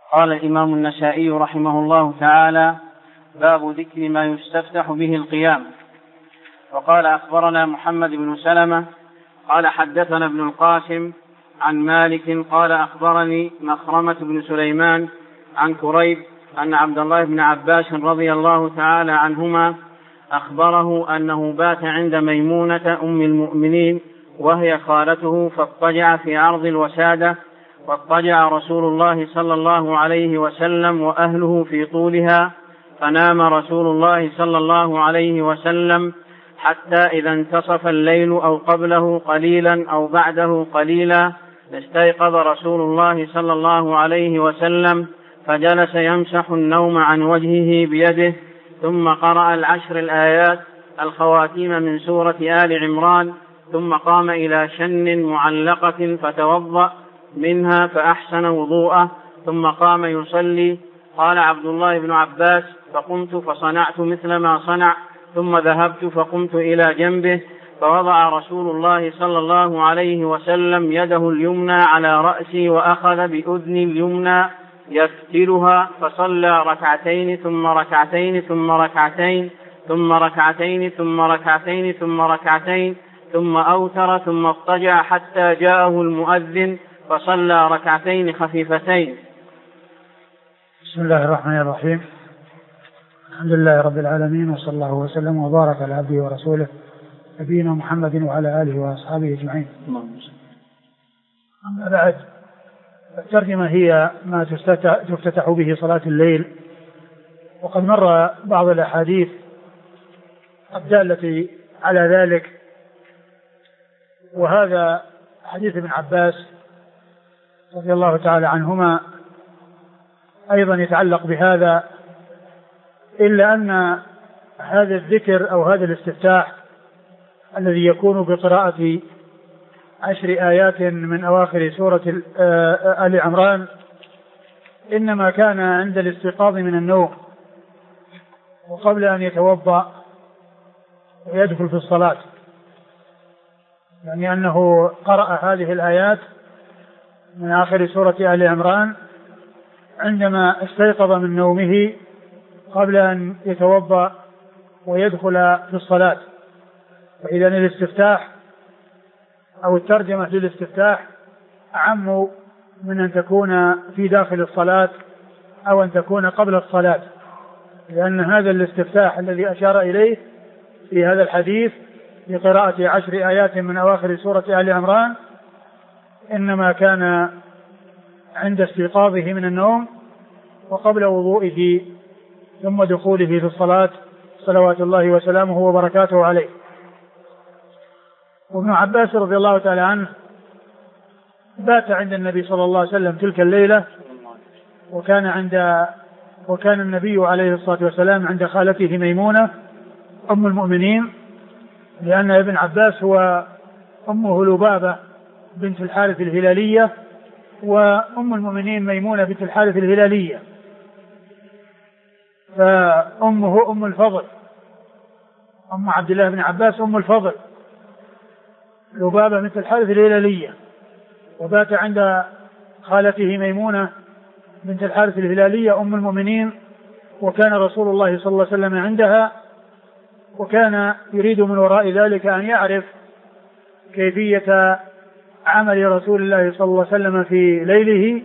قال الإمام النسائي رحمه الله تعالى: باب ذكر ما يستفتح به القيام. وقال: أخبرنا محمد بن سلمة قال حدثنا ابن القاسم عن مالك قال أخبرني مخرمة بن سليمان عن كريب أن عبد الله بن عباس رضي الله تعالى عنهما أخبره أنه بات عند ميمونة أم المؤمنين وهي خالته، فاضطجع في عرض الوسادة، واضطجع رسول الله صلى الله عليه وسلم وأهله في طولها، فنام رسول الله صلى الله عليه وسلم حتى إذا انتصف الليل أو قبله قليلا أو بعده قليلا استيقظ رسول الله صلى الله عليه وسلم فجلس يمسح النوم عن وجهه بيده، ثم قرأ 10 الآيات الخواتيم من سورة آل عمران، ثم قام إلى شن معلقة فتوضأ منها فأحسن وضوءه، ثم قام يصلي. قال عبد الله بن عباس: فقمت فصنعت مثل ما صنع، ثم ذهبت فقمت إلى جنبه، فوضع رسول الله صلى الله عليه وسلم يده اليمنى على رأسي وأخذ بأذني اليمنى يفتلها، فصلى ركعتين ثم ركعتين ثم ركعتين ثم ركعتين ثم ركعتين ثم ركعتين ثم أوتر، ثم اضطجع حتى جاءه المؤذن فصلى ركعتين خفيفتين. بسم الله الرحمن الرحيم. الحمد لله رب العالمين، وصلى الله وسلم وبارك على عبده ورسوله نبينا محمد وعلى آله وأصحابه أجمعين. أما بعد، الترجمة هي ما تفتتح به صلاة الليل، وقد مر بعض الأحاديث الدالة على ذلك، وهذا حديث ابن عباس رضي الله تعالى عنهما أيضا يتعلق بهذا، إلا أن هذا الذكر أو هذا الاستفتاح الذي يكون بقراءة 10 آيات من أواخر سورة آل عمران إنما كان عند الاستيقاظ من النوم وقبل أن يتوضأ ويدخل في الصلاة، يعني أنه قرأ هذه الآيات من آخر سورة آل عمران عندما استيقظ من نومه قبل أن يتوضأ ويدخل في الصلاة. فإذا الاستفتاح أو الترجمة للاستفتاح أعم من أن تكون في داخل الصلاة أو أن تكون قبل الصلاة، لأن هذا الاستفتاح الذي أشار إليه في هذا الحديث بقراءة 10 آيات من أواخر سورة آل عمران إنما كان عند استيقاظه من النوم وقبل وضوئه ثم دخوله في الصلاة صلوات الله وسلامه وبركاته عليه. وابن عباس رضي الله تعالى عنه بات عند النبي صلى الله عليه وسلم تلك الليلة، وكان النبي عليه الصلاة والسلام عند خالته ميمونة أم المؤمنين، لأن ابن عباس هو أمه لبابة بنت الحارث الهلالية، وأم المؤمنين ميمونة بنت الحارث الهلالية، فأمه أم الفضل، أم عبد الله بن عباس أم الفضل لبابة بنت الحارث الهلالية، وبات عند خالته ميمونة بنت الحارث الهلالية أم المؤمنين، وكان رسول الله صلى الله عليه وسلم عندها، وكان يريد من وراء ذلك أن يعرف كيفية عمل رسول الله صلى الله عليه وسلم في ليله،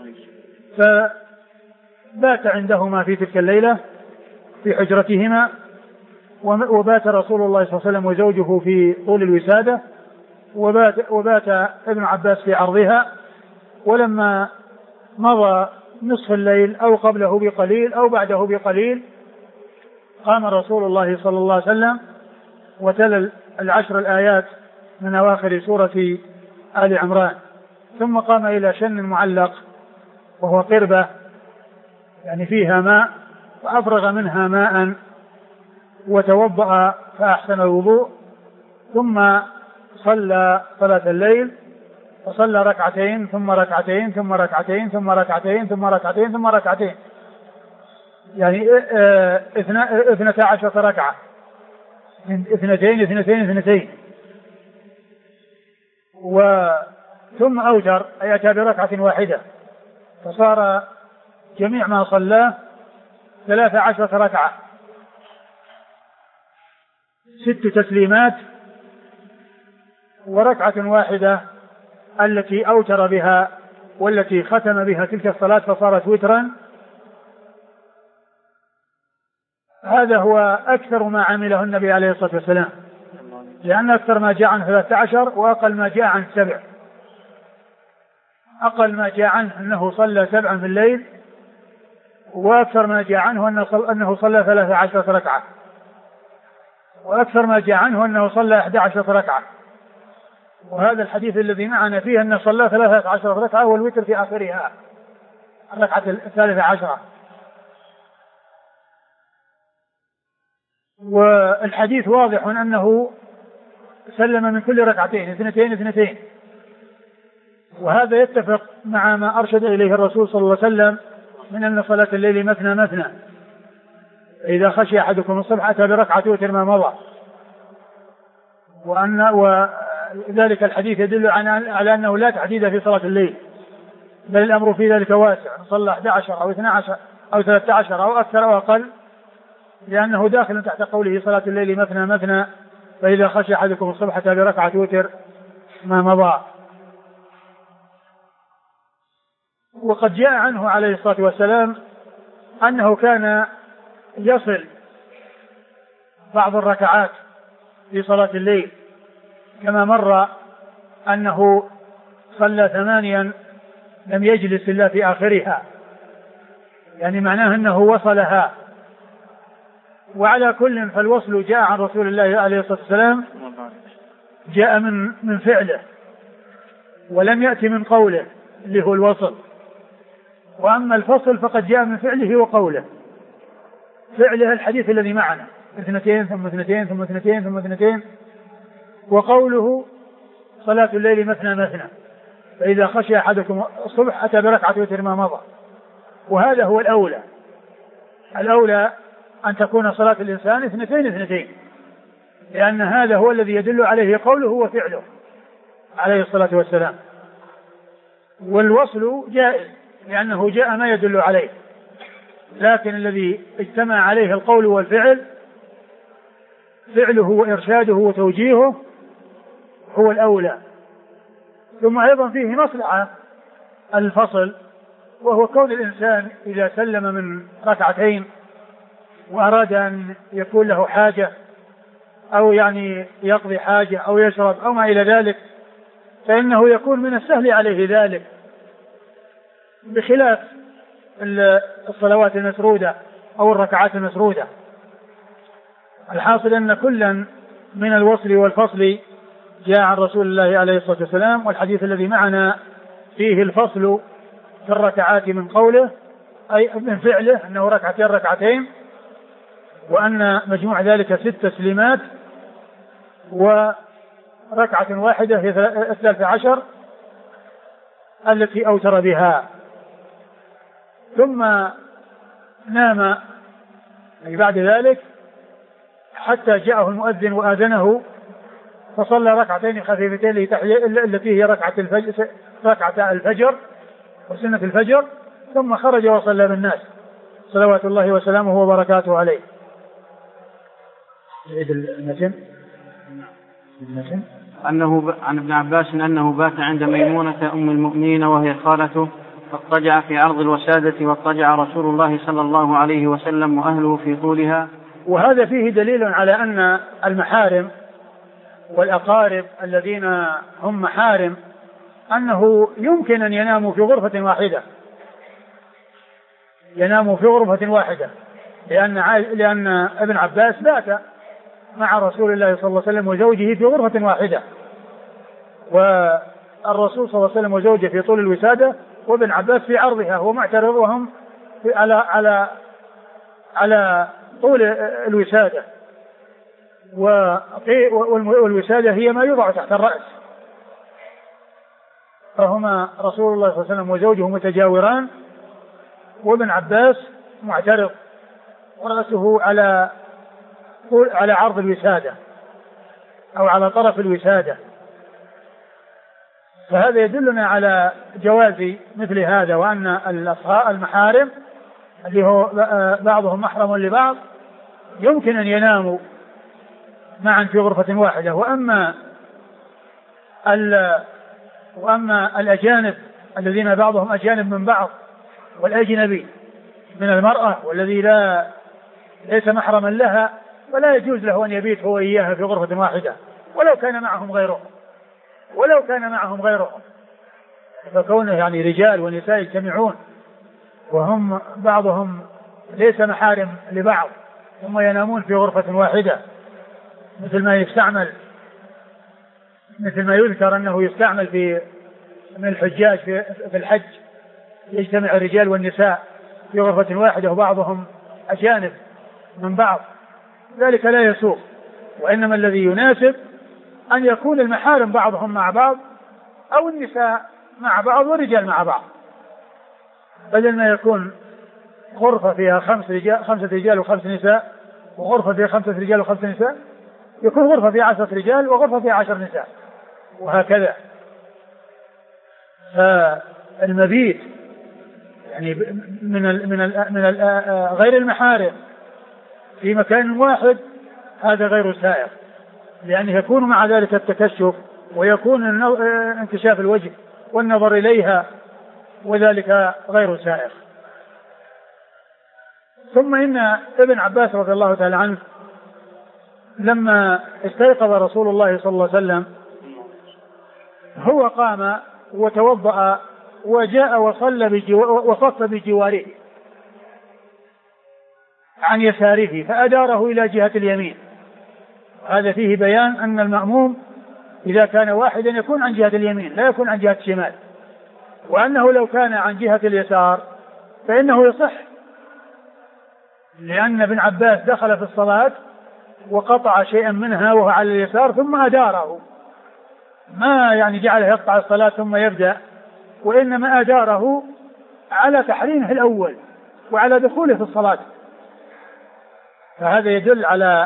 فبات عندهما في تلك الليلة في حجرتهما، وبات رسول الله صلى الله عليه وسلم وزوجه في طول الوسادة، وبات ابن عباس في عرضها. ولما مضى نصف الليل أو قبله بقليل أو بعده بقليل قام رسول الله صلى الله عليه وسلم وتلا 10 الآيات من أواخر سورة آل عمران، ثم قام إلى شن معلق وهو قربة يعني فيها ماء، فأفرغ منها ماء وتوضأ فأحسن الوضوء، ثم صلى صلاة الليل، فصلى ركعتين ثم ركعتين ثم ركعتين ثم ركعتين ثم ركعتين ثم ركعتين، يعني 12 ركعة، 2 ثم أوتر أي أتى بركعة واحدة، فصار جميع ما صلاه 13 ركعة، 6 تسليمات وركعة واحدة التي أوتر بها والتي ختم بها تلك الصلاة فصارت وترا. هذا هو أكثر ما عمله النبي عليه الصلاة والسلام، لأن أكثر ما جاء عنه 13 وأقل ما جاء عنه 7. أقل ما جاء عنه أنه صلى 7 في الليل، وأكثر ما جاء عنه أنه صلى 13 ركعة، وأكثر ما جاء عنه أنه صلى 11 ركعة. وهذا الحديث الذي معنا فيه أنه صلى 13 ركعة والوتر في آخرها الركعة 13. والحديث واضح أنه سلم من كل ركعتين 2 وهذا يتفق مع ما أرشد إليه الرسول صلى الله عليه وسلم من أن صلاة الليل مثنى، إذا خشي أحدكم الصبح أتى بركعة وتر ما مضى. وذلك الحديث يدل على أنه لا تحديد في صلاة الليل، بل الأمر في ذلك واسع، صلى 11 أو 12 أو 13 أو أكثر أو أقل، لأنه داخل تحت قوله صلاة الليل مثنى، فإذا خشي أحدكم الصبح أتى بركعة وتر ما مضى. وقد جاء عنه عليه الصلاة والسلام أنه كان يصل بعض الركعات في صلاة الليل، كما مر أنه صلى 8 لم يجلس إلا في آخرها، يعني معناه أنه وصلها. وعلى كل فالوصل جاء عن رسول الله عليه الصلاة والسلام، جاء من فعله ولم يأتي من قوله اللي هو الوصل. وأما الفصل فقد جاء من فعله وقوله. فعله الحديث الذي معنا 2 ثم 2 ثم 2 ثم 2، وقوله صلاة الليل مثنى، فإذا خشي أحدكم الصبح أتى بركعة وتر ما مضى. وهذا هو الأولى أن تكون صلاة الإنسان 2، لأن هذا هو الذي يدل عليه قوله وفعله عليه الصلاة والسلام. والوصل جائز لأنه جاء ما يدل عليه، لكن الذي اجتمع عليه القول والفعل، فعله وإرشاده وتوجيهه هو الأولى. ثم أيضا فيه مصلحة الفصل، وهو كون الإنسان إذا سلم من ركعتين وأراد أن يكون له حاجة أو يعني يقضي حاجة أو يشرب أو ما إلى ذلك، فإنه يكون من السهل عليه ذلك، بخلاف الصلوات المسرودة أو الركعات المسرودة. الحاصل أن كلا من الوصل والفصل جاء عن رسول الله عليه الصلاة والسلام. والحديث الذي معنا فيه الفصل في الركعات من قوله أي من فعله أنه ركعتين، وأن مجموع ذلك 6 تسليمات وركعة واحدة هي 13 التي أوتر بها. ثم نام أي بعد ذلك حتى جاءه المؤذن وآذنه، فصلى ركعتين خفيفتين التي هي ركعة الفجر وسنة الفجر، ثم خرج وصلى بالناس صلوات الله وسلامه وبركاته عليه. أنه عن ابن عباس أنه بات عند ميمونة أم المؤمنين وهي خالته، فاضطجع في عرض الوسادة، واضطجع رسول الله صلى الله عليه وسلم وأهله في طولها. وهذا فيه دليل على أن المحارم والأقارب الذين هم محارم أنه يمكن أن يناموا في غرفة واحدة، لأن ابن عباس بات مع رسول الله صلى الله عليه وسلم وزوجه في غرفة واحدة، والرسول صلى الله عليه وسلم وزوجه في طول الوسادة وابن عباس في عرضها، هو معترض وهم على طول الوسادة. والوسادة هي ما يوضع تحت الرأس، فهما رسول الله صلى الله عليه وسلم وزوجه متجاوران، وابن عباس معترض ورأسه على عرض الوسادة أو على طرف الوسادة. فهذا يدلنا على جواز مثل هذا، وأن المحارم اللي هو بعضهم محرم لبعض يمكن أن يناموا معا في غرفة واحدة. وأما الأجانب الذين بعضهم أجانب من بعض، والأجنبي من المرأة والذي ليس محرما لها، ولا يجوز له أن يبيت هو إياها في غرفة واحدة ولو كان معهم غيرهم فكونه يعني رجال ونساء يجتمعون وهم بعضهم ليس محارم لبعض ثم ينامون في غرفة واحدة، مثل ما يذكر أنه يستعمل من الحجاج في الحج، يجتمع الرجال والنساء في غرفة واحدة وبعضهم أجانب من بعض، ذلك لا يسوق. وإنما الذي يناسب أن يكون المحارم بعضهم مع بعض، أو النساء مع بعض والرجال مع بعض، بدل ما يكون غرفة فيها 5 رجال و5 نساء، وغرفة فيها 5 رجال و5 نساء، يكون غرفة فيها 10 رجال وغرفة فيها 10 نساء، وهكذا. فالمبيت يعني من غير المحارم في مكان واحد هذا غير سائغ، لأنه يكون مع ذلك التكشف، ويكون انكشاف الوجه والنظر إليها، وذلك غير سائغ. ثم إن ابن عباس رضي الله تعالى عنه لما استيقظ رسول الله صلى الله عليه وسلم هو قام وتوضأ وجاء وصف بجواره عن يساره فأداره إلى جهة اليمين. هذا فيه بيان أن المأموم إذا كان واحدا يكون عن جهة اليمين لا يكون عن جهة الشمال، وأنه لو كان عن جهة اليسار فإنه يصح، لأن ابن عباس دخل في الصلاة وقطع شيئا منها وهو على اليسار ثم أداره، ما يعني جعله يقطع الصلاة ثم يبدأ، وإنما أداره على تحريمه الأول وعلى دخوله في الصلاة. فهذا يدل على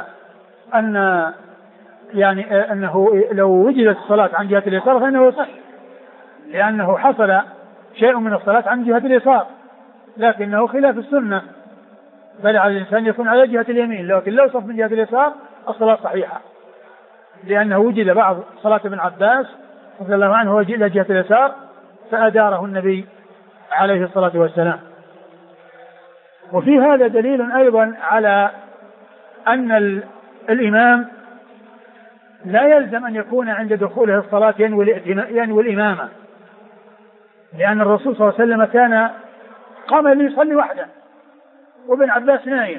أنه لو وجدت الصلاة عن جهة اليسار فإنه يصح، لأنه حصل شيء من الصلاة عن جهة اليسار، لكنه خلاف السنة، بل على الإنسان يكون على جهة اليمين، لكن لو صف من جهة اليسار الصلاة صحيحة، لأنه وجد بعض صلاة ابن عباس رضي الله عنه وجد إلى جهة اليسار فأداره النبي عليه الصلاة والسلام. وفي هذا دليل أيضا على أن الإمام لا يلزم أن يكون عند دخوله الصلاة ينوي الإمامة، لأن الرسول صلى الله عليه وسلم كان قام ليصلي وحده وابن عباس نايم،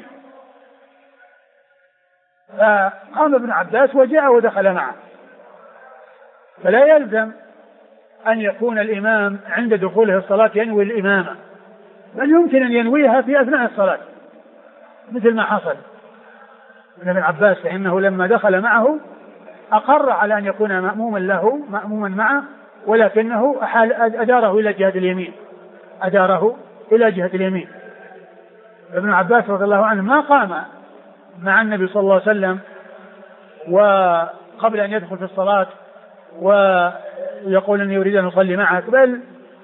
فقام ابن عباس وجاء ودخل معه، فلا يلزم أن يكون الإمام عند دخوله الصلاة ينوي الإمامة، بل يمكن أن ينويها في أثناء الصلاة مثل ما حصل من ابن عباس، فإنه لما دخل معه أقر على أن يكون مأموما معه، ولكنه أداره إلى جهة اليمين. ابن عباس رضي الله عنه ما قام مع النبي صلى الله عليه وسلم وقبل أن يدخل في الصلاة ويقول أني يريد أن أصلي معك، بل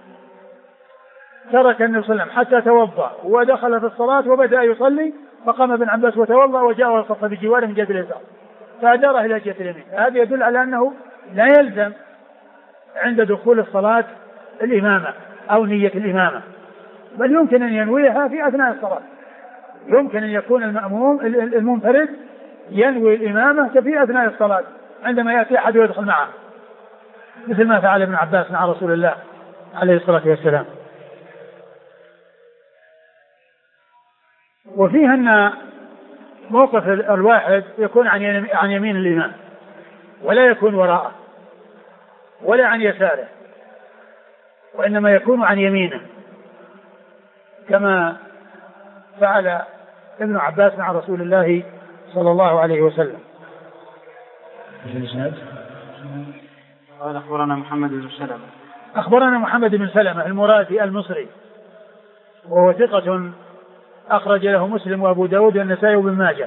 ترك النبي صلى الله عليه وسلم حتى توضأ ودخل في الصلاة وبدأ يصلي، فقام ابن عباس وتوضأ وجاء وصف بجواره من جهة اليسار فأداره إلى جهة اليمين. هذا يدل على أنه لا يلزم عند دخول الصلاة الإمامة أو نية الإمامة، بل يمكن أن ينويها في أثناء الصلاة، يمكن أن يكون المنفرد ينوي الإمامة في أثناء الصلاة عندما يأتي أحد ويدخل معه، مثل ما فعل ابن عباس مع رسول الله عليه الصلاة والسلام. وفيها أن موقف الواحد يكون عن يمين الإمام ولا يكون وراءه ولا عن يساره، وإنما يكون عن يمينه كما فعل ابن عباس مع رسول الله صلى الله عليه وسلم. قال أخبرنا محمد بن سلمة المرادي المصري، وهو ثقة أخرج له مسلم وأبو داود والنسائي وابن ماجه.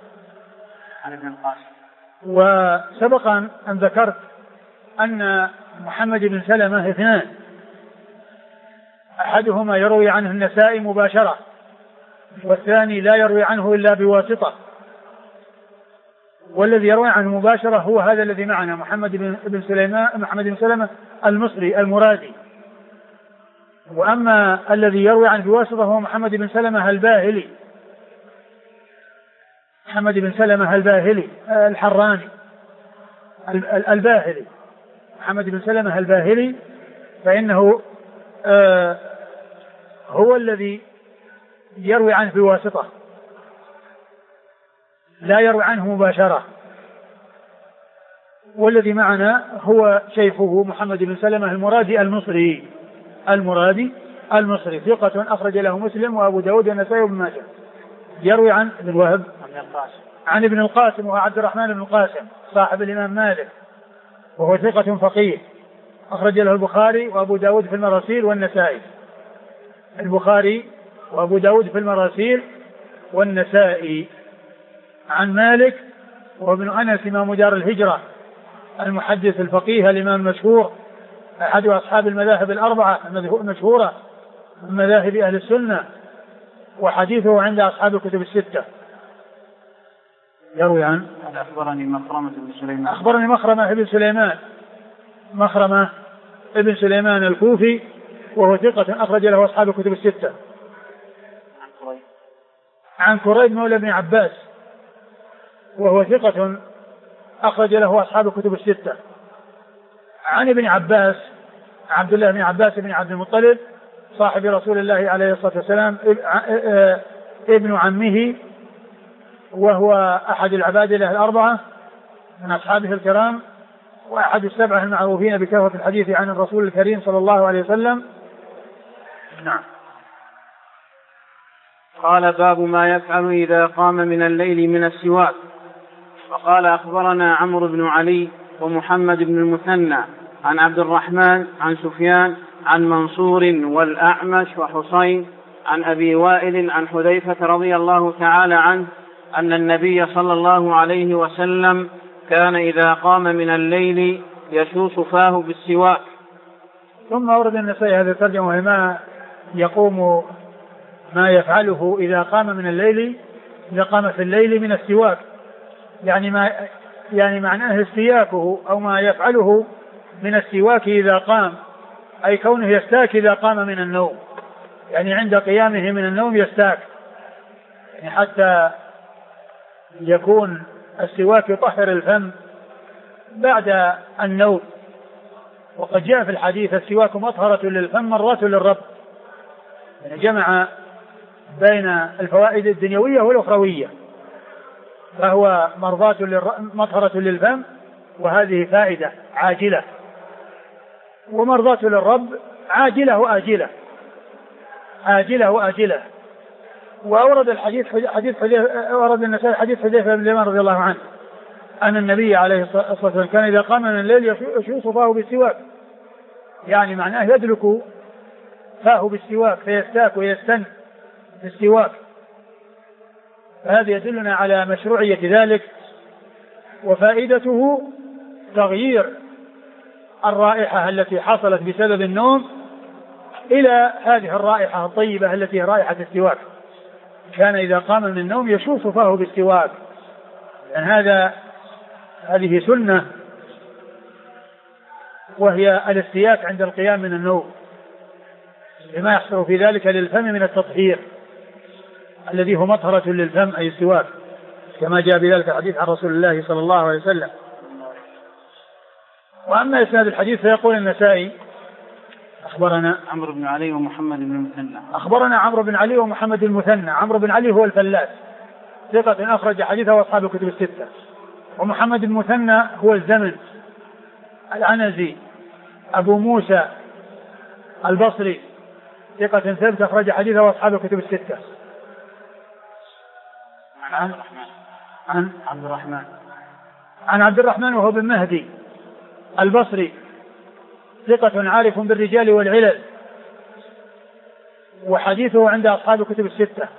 عن ابن القاسم. وسبق أن ذكرت أن محمد بن سلمة اثنان، أحدهما يروي عنه النسائي مباشرة، والثاني لا يروي عنه إلا بواسطة، والذي يروي عنه مباشرة هو هذا الذي معنا محمد بن سلمة المصري المرادي. وأما الذي يروي عنه بواسطة هو محمد بن سلمة الباهلي، محمد بن سلمة الباهلي الحراني الباهلي، محمد بن سلمة الباهلي، فإنه هو الذي يروي عنه بواسطة، لا يروي عنه مباشرة. والذي معنا هو شيخه محمد بن سلمة المرادي المصري ثقة أخرج له مسلم وأبو داود والنسائي وابن ماجه. يروي عن ابن الوهب عن ابن القاسم وهو عبد الرحمن بن القاسم صاحب الإمام مالك، وهو ثقة فقيه أخرج له البخاري وأبو داود في المراسيل والنسائي. البخاري وأبو داود في المراسيل والنسائي. عن مالك وابن أنس إمام دار الهجرة المحدث الفقيه الإمام المشهور أحد أصحاب المذاهب الأربعة المشهورة من مذاهب أهل السنة، وحديثه عند أصحاب الكتب الستة. يروي عن أخبرني مخرمة ابن سليمان الكوفي، وهو ثقة أخرج له أصحاب الكتب الستة. عن كريب مولى بن عباس، وهو ثقة أخرج له أصحاب الكتب الستة. عن ابن عباس عبد الله بن عباس بن عبد المطلب صاحب رسول الله عليه الصلاة والسلام ابن عمه، وهو أحد العبادلة الأربعة من أصحابه الكرام، وأحد السبعة المعروفين بكثرة الحديث عن الرسول الكريم صلى الله عليه وسلم. نعم. قال باب ما يفعل إذا قام من الليل من السواك. وقال أخبرنا عمرو بن علي ومحمد بن المثنى عن عبد الرحمن عن سفيان عن منصور والأعمش وحسين عن أبي وائل عن حذيفة رضي الله تعالى عنه أن النبي صلى الله عليه وسلم كان إذا قام من الليل يشوص فاه بالسواك. ثم أورد النسائي هذا الترجمة، وما يقوم ما يفعله إذا قام من الليل، إذا قام في الليل من السواك، يعني معناه استياكه أو ما يفعله من السواك إذا قام، أي كونه يستاك إذا قام من النوم، يعني عند قيامه من النوم يستاك، يعني حتى يكون السواك يطهر الفم بعد النوم. وقد جاء في الحديث السواك مطهرة للفم مرات للرب، يعني جمع بين الفوائد الدنيوية والأخروية، فهو مطهرة للفم، وهذه فائدة عاجلة، ومرضاة للرب عاجلة وآجلة. وأورد ورد النسائي حديث حذيفة بن اليمان رضي الله عنه أن النبي عليه الصلاة والسلام كان إذا قام من الليل يشوص فاه بالسواك، يعني معناه يدلك فاه بالسواك فيستاك ويستن بالسواك. فهذا يدلنا على مشروعية ذلك، وفائدته تغيير الرائحة التي حصلت بسبب النوم إلى هذه الرائحة الطيبة التي هي رائحة السواك. كان إذا قام من النوم يشوص فاه بالسواك، لأن هذه سنة، وهي الاستياك عند القيام من النوم، لما يحصل في ذلك للفم من التطهير الذي هو مطهرة للفم أي السواك، كما جاء بذلك الحديث عن رسول الله صلى الله عليه وسلم. وأما إسناد الحديث فيقول النسائي أخبرنا عمرو بن علي ومحمد بن المثنى. أخبرنا عمرو بن علي ومحمد المثنى. عمرو بن علي هو الفلاس ثقة أخرج حديثه وأصحاب الكتب الستة. ومحمد المثنى هو الزمن العنزي أبو موسى البصري ثقة ثبت أخرج حديثه وأصحاب الكتب الستة. عن عبد الرحمن وهو بن مهدي البصري ثقة عارف بالرجال والعلل، وحديثه عند أصحاب الكتب الستة.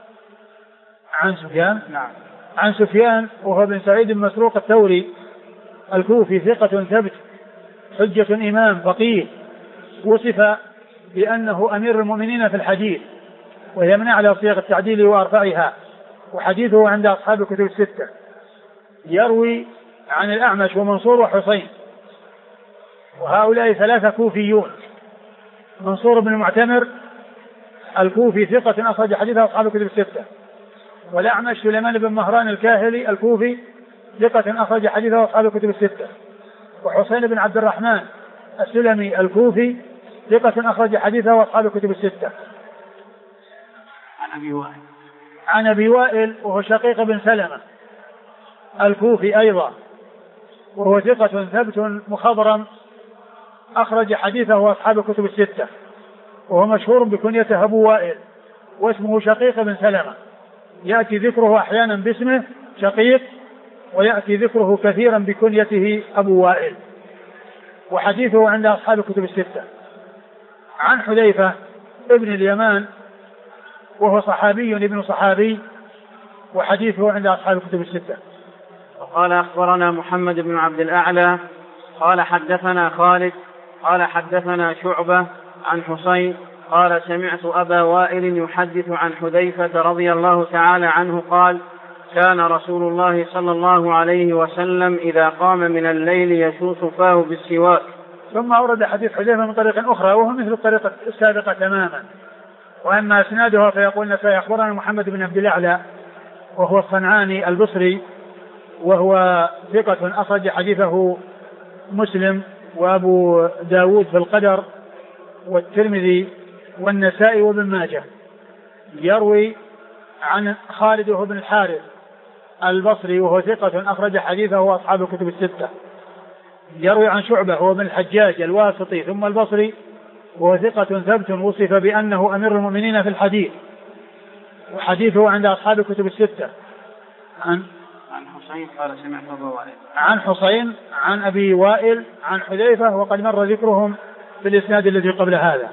عن سفيان وهو بن سعيد بن مسروق الثوري الكوفي ثقة ثبت حجة إمام فقيه وصف بأنه أمير المؤمنين في الحديث، وهي من أعلى صيغ التعديل وأرفعها، وحديثه عند أصحاب الكتب الستة. يروي عن الأعمش ومنصور وحسين، وهؤلاء ثلاثة كوفيون. منصور بن المعتمر الكوفي ثقة أخرج حديثه أصحاب الكتب الستة، والأعمش سليمان بن مهران الكاهلي الكوفي ثقة أخرج حديثه أصحاب الكتب الستة، وحسين بن عبد الرحمن السلمي الكوفي ثقة أخرج حديثه أصحاب الكتب الستة. عن أبي وائل وهو شقيق بن سلمة الكوفي أيضا، وهو ثقة ثبت مخضرم أخرج حديثه أصحاب الكتب الستة، وهو مشهور بكنيته أبو وائل، واسمه شقيق بن سلمة، يأتي ذكره أحيانا باسمه شقيق، ويأتي ذكره كثيرا بكنيته أبو وائل، وحديثه عند أصحاب الكتب الستة. عن حذيفة ابن اليمان وهو صحابي ابن صحابي، وحديثه عند أصحاب الكتب الستة. وقال أخبرنا محمد بن عبد الأعلى قال حدثنا خالد قال حدثنا شعبة عن حسين قال سمعت أبا وائل يحدث عن حذيفة رضي الله تعالى عنه قال كان رسول الله صلى الله عليه وسلم إذا قام من الليل يشوص فاه بالسواك. ثم أورد حديث حذيفة من طريق أخرى وهو مثل الطريقة السابقة تماما. وأما إسنادها فيقول أخبرنا محمد بن عبد الأعلى وهو الصنعاني البصري، وهو ثقة أخرج حديثه مسلم وأبو داود في القدر والترمذي والنسائي وابن ماجه. يروي عن خالد بن الحارث البصري وهو ثقة أخرج حديثه أصحاب الكتب الستة. يروي عن شعبة هو بن الحجاج الواسطي ثم البصري، وهو ثقة ثبت وصف بأنه أمير المؤمنين في الحديث، وحديثه عند أصحاب الكتب الستة. عن حسين قال سمعت أبا وائل. عن حسين عن أبي وائل عن حذيفة، وقد مر ذكرهم في الإسناد الذي قبل هذا.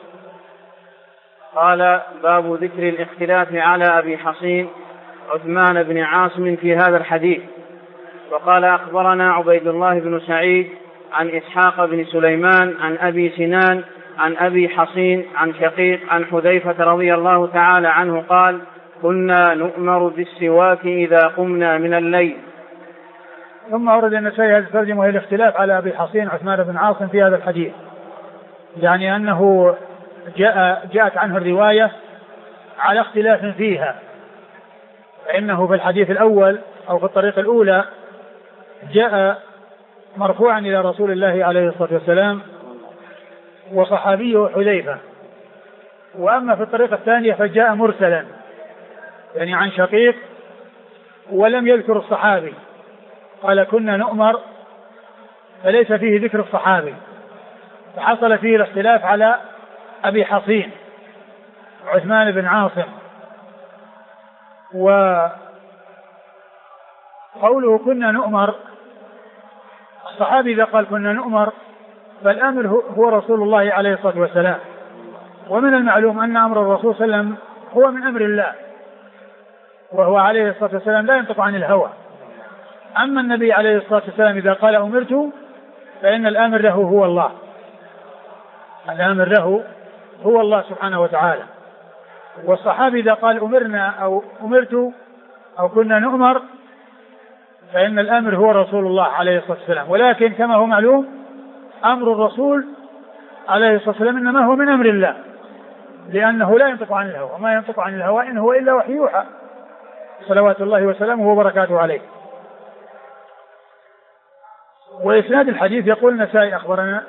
قال باب ذكر الاختلاف على أبي حصين عثمان بن عاصم في هذا الحديث. وقال أخبرنا عبيد الله بن سعيد عن إسحاق بن سليمان عن أبي سنان عن أبي حصين عن شقيق عن حذيفة رضي الله تعالى عنه قال كنا نؤمر بالسواك إذا قمنا من الليل. ثم أورد النسائي هذا الترجمة وهي الاختلاف على أبي حصين عثمان بن عاصم في هذا الحديث، يعني أنه جاءت عنه الرواية على اختلاف فيها، فإنه في الحديث الأول أو في الطريقة الأولى جاء مرفوعا إلى رسول الله عليه الصلاة والسلام وصحابيه حذيفة، وأما في الطريقة الثانية فجاء مرسلا يعني عن شقيق ولم يذكر الصحابي، قال كنا نؤمر فليس فيه ذكر الصحابي، فحصل فيه الاختلاف على أبي حصين عثمان بن عاصم. وقوله كنا نؤمر، الصحابي إذا قال كنا نؤمر فالأمر هو رسول الله عليه الصلاة والسلام، ومن المعلوم أن أمر الرسول صلى الله عليه وسلم هو من أمر الله، وهو عليه الصلاة والسلام لا ينطق عن الهوى. أما النبي عليه الصلاة والسلام إذا قال أمرت فإن الأمر له هو الله، الأمر له هو الله سبحانه وتعالى. والصحابي إذا قال أمرنا أو أمرت أو كنا نؤمر فإن الأمر هو رسول الله عليه الصلاة والسلام، ولكن كما هو معلوم أمر الرسول عليه الصلاة والسلام إنما هو من أمر الله، لأنه لا ينطق عن الهوى، وما ينطق عن الهوى إن هو إلا وحي يوحى صلوات الله وسلامه وبركاته عليه. وإسناد الحديث يقول النسائي أخبرنا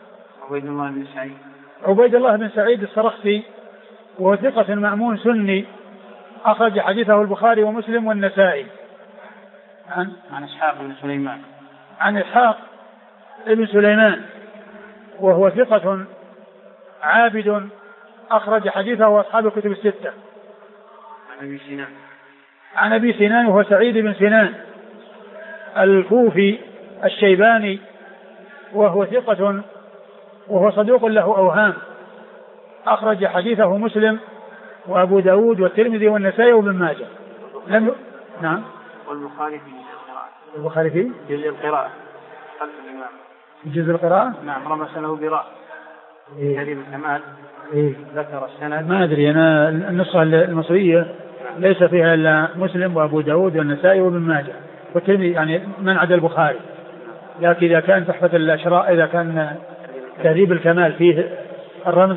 عبيد الله بن سعيد السرخسي وهو ثقة مأمون سني أخرج حديثه البخاري ومسلم والنسائي. عن إسحاق بن سليمان عن إسحاق بن سليمان وهو ثقة عابد أخرج حديثه أصحاب الكتب الستة. عن أبي سنان وهو سعيد بن سنان الكوفي الشيباني وهو ثقة وهو صدوق له أوهام، أخرج حديثه مسلم وأبو داود والترمذي والنسائي وابن ماجه. نعم. والبخاري في البخاري في جزء القراءة جزء القراءة. نعم رمس له براء. تهذيب الكمال. ذكر السند. ما أدري أنا النسخة المصرية ليس فيها إلا مسلم وأبو داود والنسائي وابن ماجه والترمذي، يعني من عدا البخاري. لكن إذا كان تحفة الأشراء، إذا كان تهذيب الكمال فيه الرمز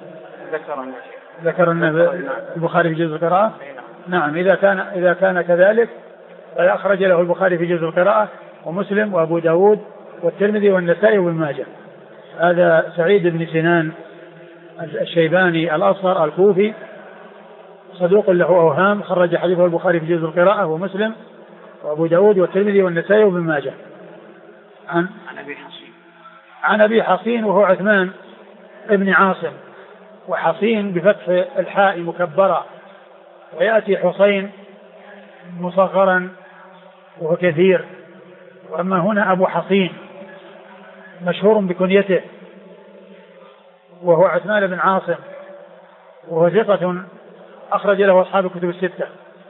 ذكر البخاري في جزء القراءة. نعم إذا كان كذلك فأخرج له البخاري في جزء القراءة ومسلم وأبو داود والترمذي والنسائي وابن ماجه. هذا سعيد بن سنان الشيباني الأصغر الكوفي صدوق له أوهام، خرج حديثه البخاري في جزء القراءة ومسلم وأبو داود والترمذي والنسائي وابن ماجه. عن أبي حصين وهو عثمان ابن عاصم، وحصين بفتح الحاء مكبرة، ويأتي حصين مصغرا وهو كثير. وأما هنا أبو حصين مشهور بكنيته وهو عثمان بن عاصم، وهو ثقة أخرج له أصحاب الكتب الستة.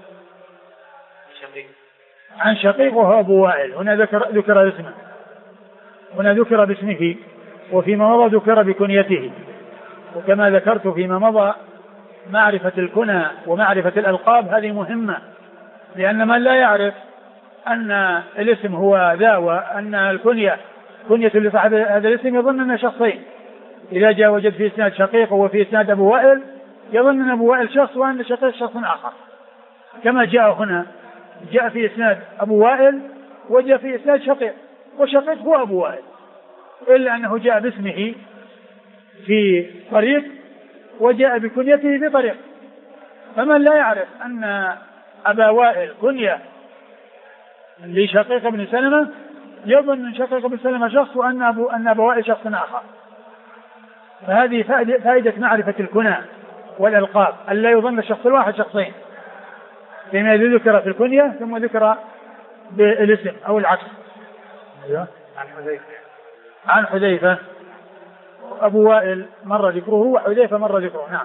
عن شقيق وهو أبو وائل، هنا ذكر اسمه، هنا ذكر باسمه، وفيما مضى ذكر بكنيته. وكما ذكرت فيما مضى معرفة الكنى ومعرفة الألقاب هذه مهمة، لأن من لا يعرف أن الاسم هو ذا وأن الكنية كنية لصاحب هذا الاسم يظن أنه شخصين. إذا جاء وجد في إسناد شقيق وفي إسناد أبو وائل يظن أن أبو وائل شخص وأن شقيق شخص آخر، كما جاء هنا جاء في إسناد أبو وائل وجاء في إسناد شقيق، وشقيق هو أبو وائل، إلا أنه جاء باسمه في طريق وجاء بكنيته في طريق. فمن لا يعرف أن أبا وائل كنية لشقيق بن سلمة يظن أن شقيق بن سلمة شخص وأن أبا وائل شخص آخر. فهذه فائدة معرفة الكنى والألقاب، ألا يظن الشخص الواحد شخصين، فيما ذكر في الكنية ثم ذكر بالاسم أو العكس. عن حذيفة أبو وائل مر ذكره وحذيفة مر ذكره. نعم.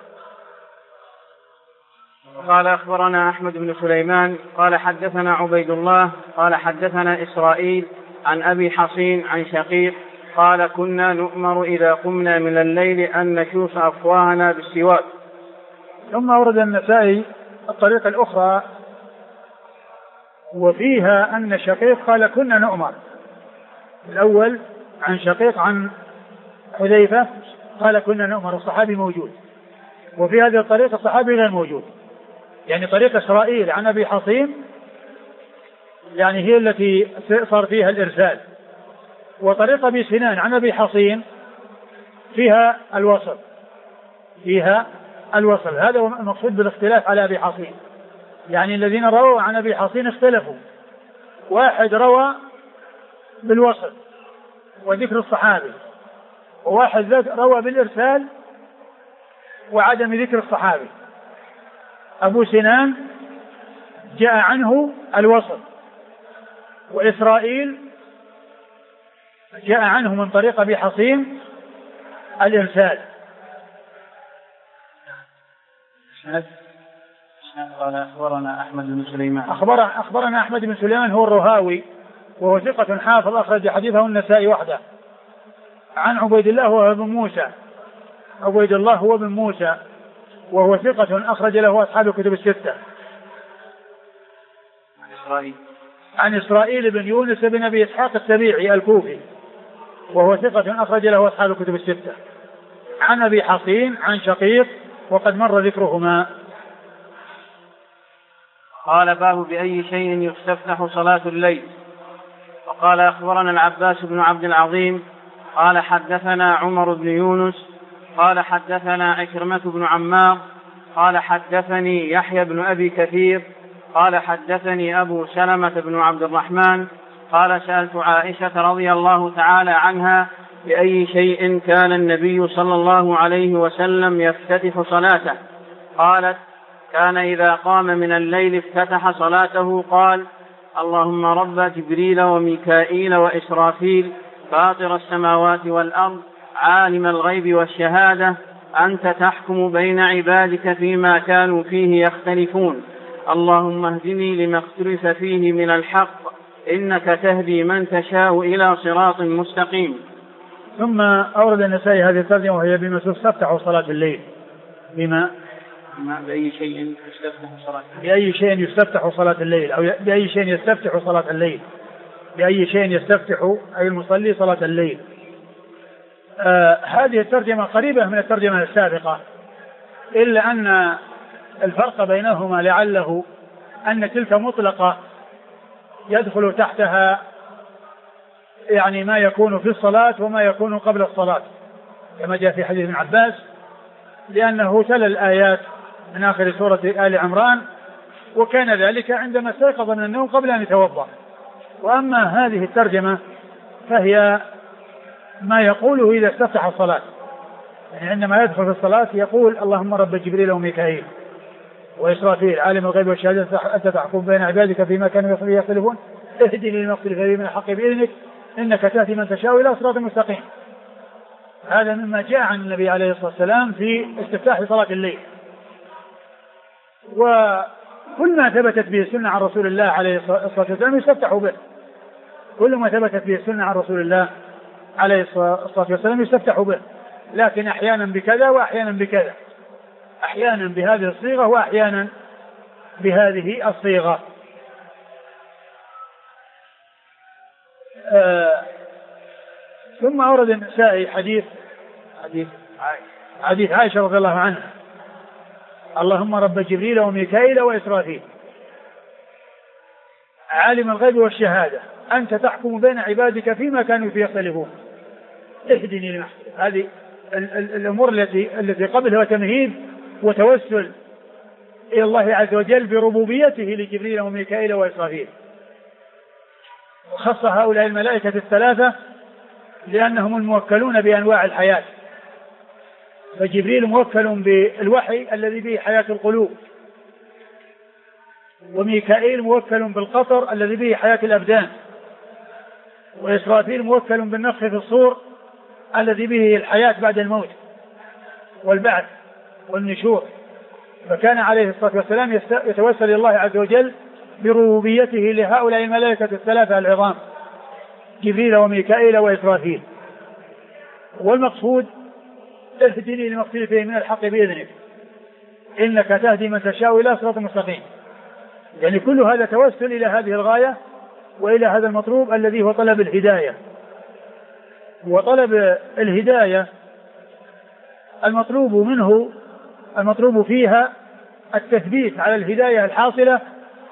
قال أخبرنا أحمد بن سليمان قال حدثنا عبيد الله قال حدثنا إسرائيل عن أبي حصين عن شقيق قال كنا نؤمر إذا قمنا من الليل أن نشوص أفواهنا بالسواك. ثم أورد النسائي الطريقة الأخرى وفيها أن شقيق قال كنا نؤمر. الأول عن شقيق عن حذيفة قال كنا نؤمر، الصحابي موجود، وفي هذه الطريقة الصحابي غير موجود، يعني طريقة إسرائيل عن أبي حصين يعني هي التي صار فيها الإرسال، وطريقة أبي سنان عن أبي حصين فيها الوصل. هذا هو المقصود بالاختلاف على أبي حصين، يعني الذين رووا عن أبي حصين اختلفوا، واحد روى بالوصل وذكر الصحابي، وواحد روى بالإرسال وعدم ذكر الصحابي. أبو سنان جاء عنه الوصل، وإسرائيل جاء عنه من طريق أبي حصين الإرسال. قال أخبرنا أحمد بن سليمان أخبرنا أحمد بن سليمان هو الرهاوي، وهو ثقة حافظ أخرج حديثه النسائي وحده. عن عبيد الله هو ابن موسى، عبيد الله هو ابن موسى وهو ثقة أخرج له أصحاب الكتب الستة. عن إسرائيل بن يونس بن أبي إسحاق السبيعي الكوفي وهو ثقة أخرج له أصحاب الكتب الستة. عن أبي حصين عن شقيق وقد مر ذكرهما. قال باب بأي شيء يستفتح صلاة الليل. وقال أخبرنا العباس بن عبد العظيم قال حدثنا عمر بن يونس قال حدثنا عكرمة بن عمار قال حدثني يحيى بن أبي كثير قال حدثني أبو سلمة بن عبد الرحمن قال سألت عائشة رضي الله تعالى عنها بأي شيء كان النبي صلى الله عليه وسلم يفتتح صلاته؟ قالت كان إذا قام من الليل افتتح صلاته قال اللهم رب جبريل وميكائيل وإسرافيل فاطر السماوات والأرض عالم الغيب والشهادة أنت تحكم بين عبادك فيما كانوا فيه يختلفون اللهم اهدني لما اختلف فيه من الحق إنك تهدي من تشاء إلى صراط مستقيم. ثم أورد النسائي هذه الترجمة وهي بما تستفتح صلاة الليل. بأي شيء يستفتح صلاة الليل. بأي شيء يستفتح صلاة الليل أو بأي شيء يستفتح صلاة الليل. بأي شيء يستفتح أي المصلي صلاة الليل. هذه الترجمة قريبة من الترجمة السابقة، إلا أن الفرق بينهما لعله أن تلك مطلقة يدخل تحتها يعني ما يكون في الصلاة وما يكون قبل الصلاة، كما جاء في حديث ابن عباس، لأنه تلا الآيات من آخر سورة آل عمران، وكان ذلك عندما استيقظ من النوم قبل أن يتوضأ. وأما هذه الترجمة فهي ما يقوله إذا استفتح الصلاة، يعني عندما يدخل في الصلاة يقول اللهم رب جبريل وميكائيل وإسرافيل عالم الغيب والشهادة أنت تحكم بين عبادك فيما كانوا يختلفون اهدني لما اختلف فيه من الحق بإذنك إنك تهدي من تشاء إلى صراط مستقيم. هذا مما جاء عن النبي عليه الصلاة والسلام في استفتاح صلاة الليل. وكل ما ثبتت به السنة عن رسول الله عليه الصلاة والسلام يستفتح به، كل ما ثبتت به السنة عن رسول الله عليه الصلاة والسلام يستفتح به، لكن أحيانا بكذا وأحيانا بكذا، أحيانا بهذه الصيغة وأحيانا بهذه الصيغة. ثم أورد النسائي حديث عائشة رضي الله عنها اللهم رب جبريل وميكائيل وإسرافيل عالم الغيب والشهادة أنت تحكم بين عبادك فيما كانوا فيه يختلفون اهدني لما اختلف. هذه الأمور التي قبلها تمهيد وتوسل إلى الله عز وجل بربوبيته لجبريل وميكائيل وإسرافيل. وخص هؤلاء الملائكة الثلاثة لأنهم الموكلون بأنواع الحياة، فجبريل موكل بالوحي الذي به حياة القلوب، وميكائيل موكل بالقطر الذي به حياة الأبدان، وإسرافيل موكل بالنفخ في الصور الذي به الحياة بعد الموت والبعث والنشور. فكان عليه الصلاة والسلام يتوسل إلى الله عز وجل بربوبيته لهؤلاء الملائكة الثلاثة العظام جبريل وميكائيل وإسرافيل. والمقصود اهدني لما اختلف فيه من الحق بإذنك إنك تهدي من تشاء إلى صراط مستقيم. يعني كل هذا توسل إلى هذه الغاية وإلى هذا المطلوب الذي هو طلب الهداية. وطلب الهداية المطلوب فيها التثبيت على الهداية الحاصلة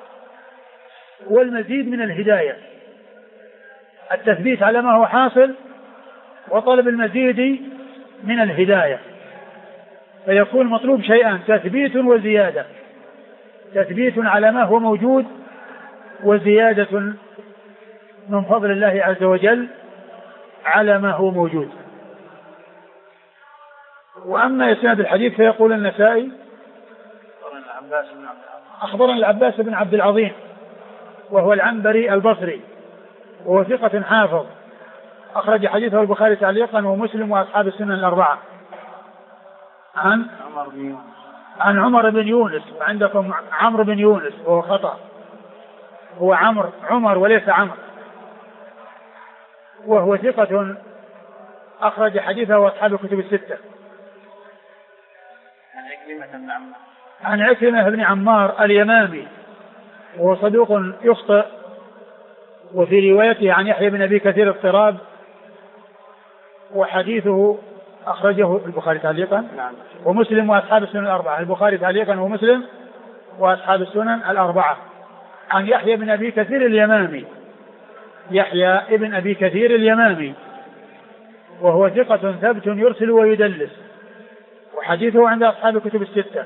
والمزيد من الهداية، التثبيت على ما هو حاصل وطلب المزيد من الهداية. فيكون مطلوب شيئان، تثبيت وزيادة، تثبيت على ما هو موجود وزيادة من فضل الله عز وجل على ما هو موجود. وأما إسناد الحديث فيقول النسائي أخبرنا العباس بن عبد العظيم وهو العنبري البصري وهو ثقة حافظ أخرج حديثه البخاري تعليقا ومسلم وأصحاب السنن الأربعة عن عمر بن يونس. وعندكم عمرو بن يونس وهو خطأ، هو عمر وليس عمرو، وهو ثقة أخرج حديثه وأصحاب الكتب الستة. عن عكرمة بن عمار اليمامي وهو صدوق يخطئ، وفي روايته عن يحيى بن أبي كثير اضطراب، وحديثه أخرجه البخاري تعليقا ومسلم وأصحاب السنن الأربعة، البخاري تعليقا ومسلم وأصحاب السنن الأربعة. عن يحيى بن أبي كثير اليمامي، يحيى ابن أبي كثير اليمامي وهو ثقة ثبت يرسل ويدلس، وحديثه عند أصحاب الكتب الستة.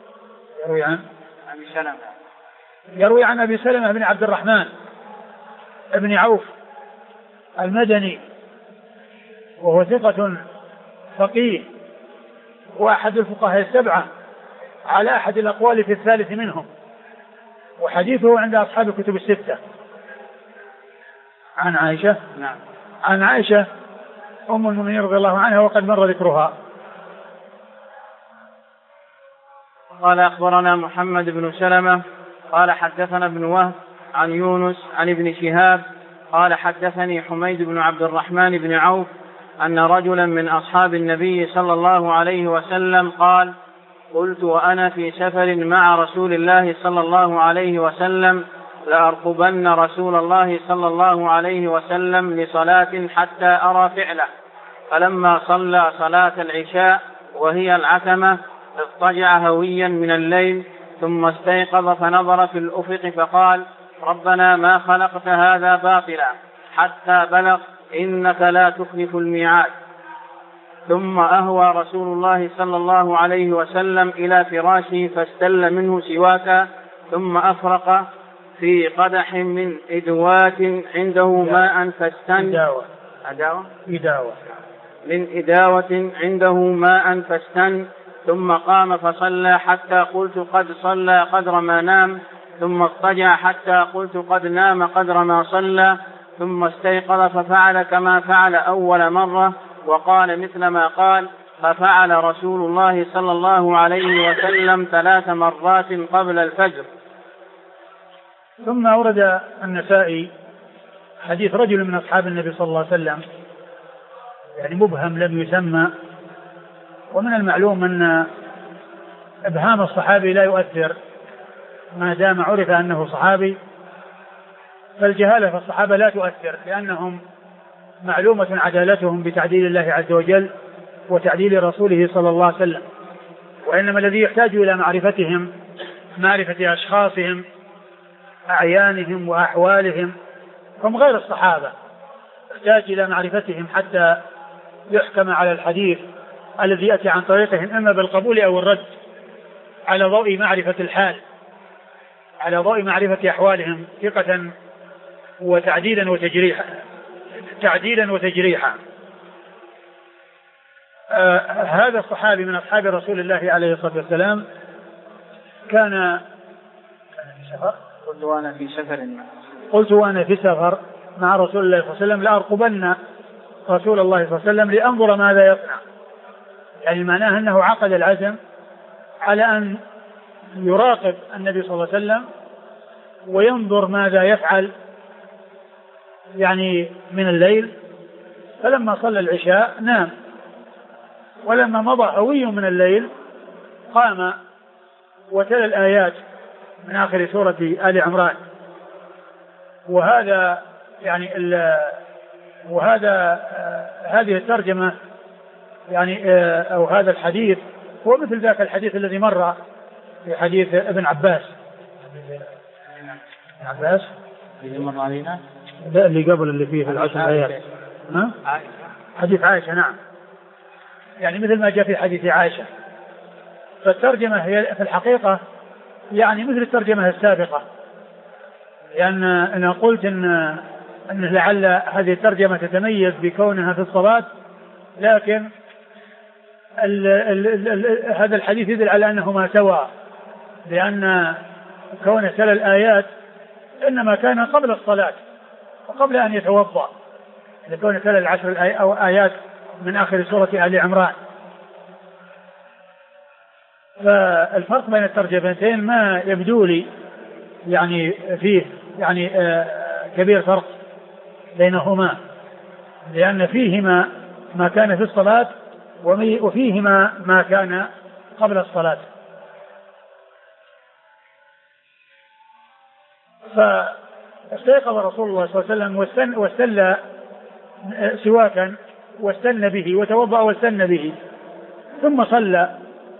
يروي عن أبي سلمة بن عبد الرحمن ابن عوف المدني وهو ثقة فقيه وأحد الفقهاء السبعة على أحد الأقوال في الثالث منهم، وحديثه عند أصحاب الكتب الستة. عن عائشة عن عائشة أم المؤمنين رضي الله عنها وقد مر ذكرها. قال أخبرنا محمد بن سلمة قال حدثنا ابن وهب عن يونس عن ابن شهاب قال حدثني حميد بن عبد الرحمن بن عوف أن رجلا من أصحاب النبي صلى الله عليه وسلم قال قلت وأنا في سفر مع رسول الله صلى الله عليه وسلم لأرقبن رسول الله صلى الله عليه وسلم لصلاة حتى أرى فعله، فلما صلى صلاة العشاء وهي العتمة اضطجع هويا من الليل ثم استيقظ فنظر في الأفق فقال ربنا ما خلقت هذا باطلا حتى بلغ إنك لا تخلف الميعاد. ثم أهوى رسول الله صلى الله عليه وسلم إلى فراشه فاستل منه سواكا ثم أفرق في قدح من إدوات عنده ماء من إداوة عنده ماء فاستن ثم قام فصلى حتى قلت قد صلى قدر ما نام، ثم اضطجع حتى قلت قد نام قدر ما صلى، ثم استيقظ ففعل كما فعل أول مرة وقال مثل ما قال، ففعل رسول الله صلى الله عليه وسلم 3 مرات قبل الفجر. ثم أورد النسائي حديث رجل من أصحاب النبي صلى الله عليه وسلم يعني مبهم لم يسمى، ومن المعلوم أن إبهام الصحابي لا يؤثر ما دام عرف أنه صحابي، فالجهالة في الصحابة لا تؤثر لأنهم معلومة عدالتهم بتعديل الله عز وجل وتعديل رسوله صلى الله عليه وسلم، وإنما الذي يحتاج إلى معرفتهم معرفة أشخاصهم أعيانهم وأحوالهم هم غير الصحابة، يحتاج إلى معرفتهم حتى يحكم على الحديث الذي يأتي عن طريقهم إما بالقبول أو الرد على ضوء معرفة الحال، على ضوء معرفة أحوالهم ثقة وتعديلا وتجريحا. هذا الصحابي من أصحاب رسول الله عليه الصلاة والسلام كان قلت وأنا في سفر مع رسول الله صلى الله عليه وسلم لأرقبن رسول الله صلى الله عليه وسلم لأنظر ماذا يصنع، يعني معناه أنه عقد العزم على أن يراقب النبي صلى الله عليه وسلم وينظر ماذا يفعل يعني من الليل. فلما صلى العشاء نام، ولما مضى هوي من الليل قام وتلا الآيات من آخر سورة آل عمران. وهذا يعني هذه الترجمة يعني أو هذا الحديث هو مثل ذاك الحديث الذي مر في حديث ابن عباس اللي مر علينا اللي قبل اللي فيه العشر آيات، حديث عائشة. نعم، يعني مثل ما جاء في حديث عائشة. فالترجمة هي في الحقيقة يعني مثل الترجمة السابقة، لأن أنا قلت أن لعل هذه الترجمة تتميز بكونها في الصلاة، لكن هذا الحديث يدل على أنهما سواء، لأن كون تلا الآيات إنما كان قبل الصلاة وقبل أن يتوضأ، لكون تلا العشر أو آيات من آخر سورة آل عمران. فالفرق بين الترجمتين ما يبدو لي يعني فيه يعني كبير فرق بينهما، لأن فيهما ما كان في الصلاة وفيهما ما كان قبل الصلاة. فاستيقظ رسول الله صلى الله عليه وسلم واستل سواكا واستن به وتوضأ واستن به، ثم صلى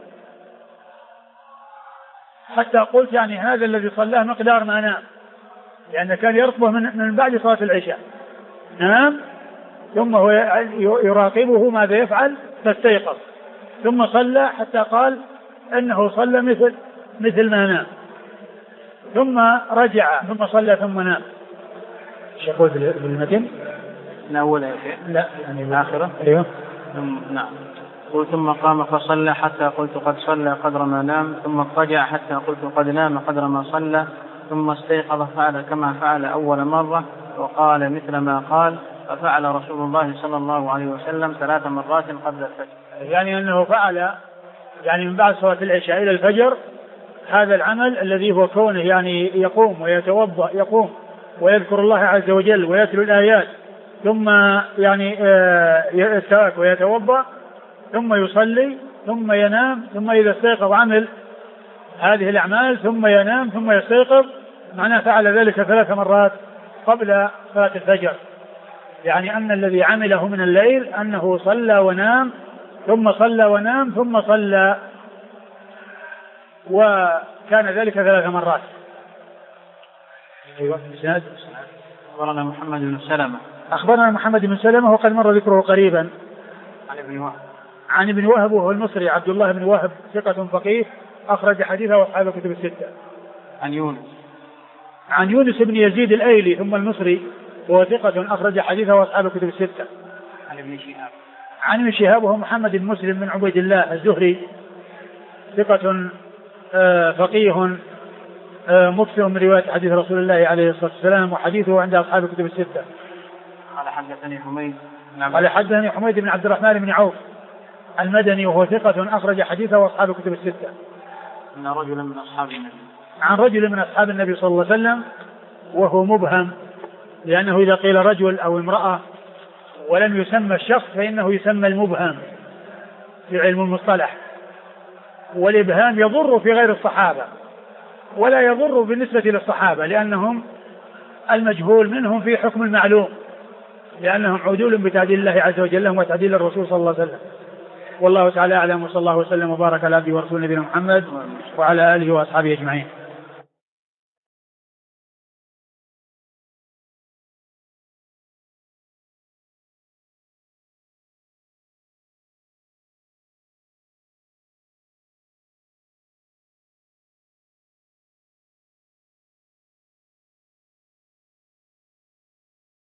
حتى قلت يعني هذا الذي صلاه مقدار ما نام، لأن كان يرقبه من بعد صلاة العشاء، نام ثم هو يراقبه ماذا يفعل فاستيقظ ثم صلى حتى قال أنه صلى مثل ما نام، ثم رجع ثم صلى ثم نام. ايش يقول بالمتن؟ الأولى لا يعني الآخرة. أيوه نعم. قلت ثم قام فصلى حتى قلت قد صلى قدر ما نام، ثم اضطجع حتى قلت قد نام قدر ما صلى، ثم استيقظ فعل كما فعل أول مرة وقال مثل ما قال، ففعل رسول الله صلى الله عليه وسلم 3 مرات قبل الفجر. يعني أنه فعل يعني من بعد صلاة العشاء إلى الفجر هذا العمل الذي هو كونه يعني يقوم ويتوضأ، يقوم ويذكر الله عز وجل ويتلو الآيات، ثم يعني يستاك ويتوضأ، ثم يصلي، ثم ينام، ثم إذا استيقظ عمل هذه الأعمال، ثم ينام، ثم يستيقظ، معناه فعل ذلك 3 مرات قبل صلاة الفجر. يعني أن الذي عمله من الليل أنه صلى ونام، ثم صلى ونام، ثم صلى، وكان ذلك 3 مرات. أيوة. أخبرنا محمد بن سلمة. أخبرنا محمد بن سلمة وقد مر ذكره قريبا. عن ابن وهب وهو المصري عبد الله بن وهب ثقة فقيه أخرج حديثه وأصحاب الكتب الستة. عن يونس بن يزيد الأيلي ثم المصري وهو ثقة أخرج حديثه وأصحاب الكتب الستة. عن ابن شهاب وهو محمد بن مسلم بن عبيد الله الزهري ثقة فقيه مكثر من رواية حديث رسول الله عليه الصلاة والسلام، وحديثه عند أصحاب الكتب الستة. قال حدثني حميد بن عبد الرحمن بن عوف المدني وهو ثقة أخرج حديثه وأصحاب الكتب الستة. عن رجل من أصحاب النبي صلى الله عليه وسلم وهو مبهم، لأنه إذا قيل رجل أو امرأة ولم يسمى الشخص فإنه يسمى المبهم في علم المصطلح، والإبهام يضر في غير الصحابة ولا يضر بالنسبة للصحابة، لأنهم المجهول منهم في حكم المعلوم، لأنهم عدول بتعديل الله عز وجل لهم وتعديل الرسول صلى الله عليه وسلم. والله تعالى أعلم، وصلى الله وسلم وبارك على عبده ورسوله نبينا محمد وعلى آله وأصحابه أجمعين.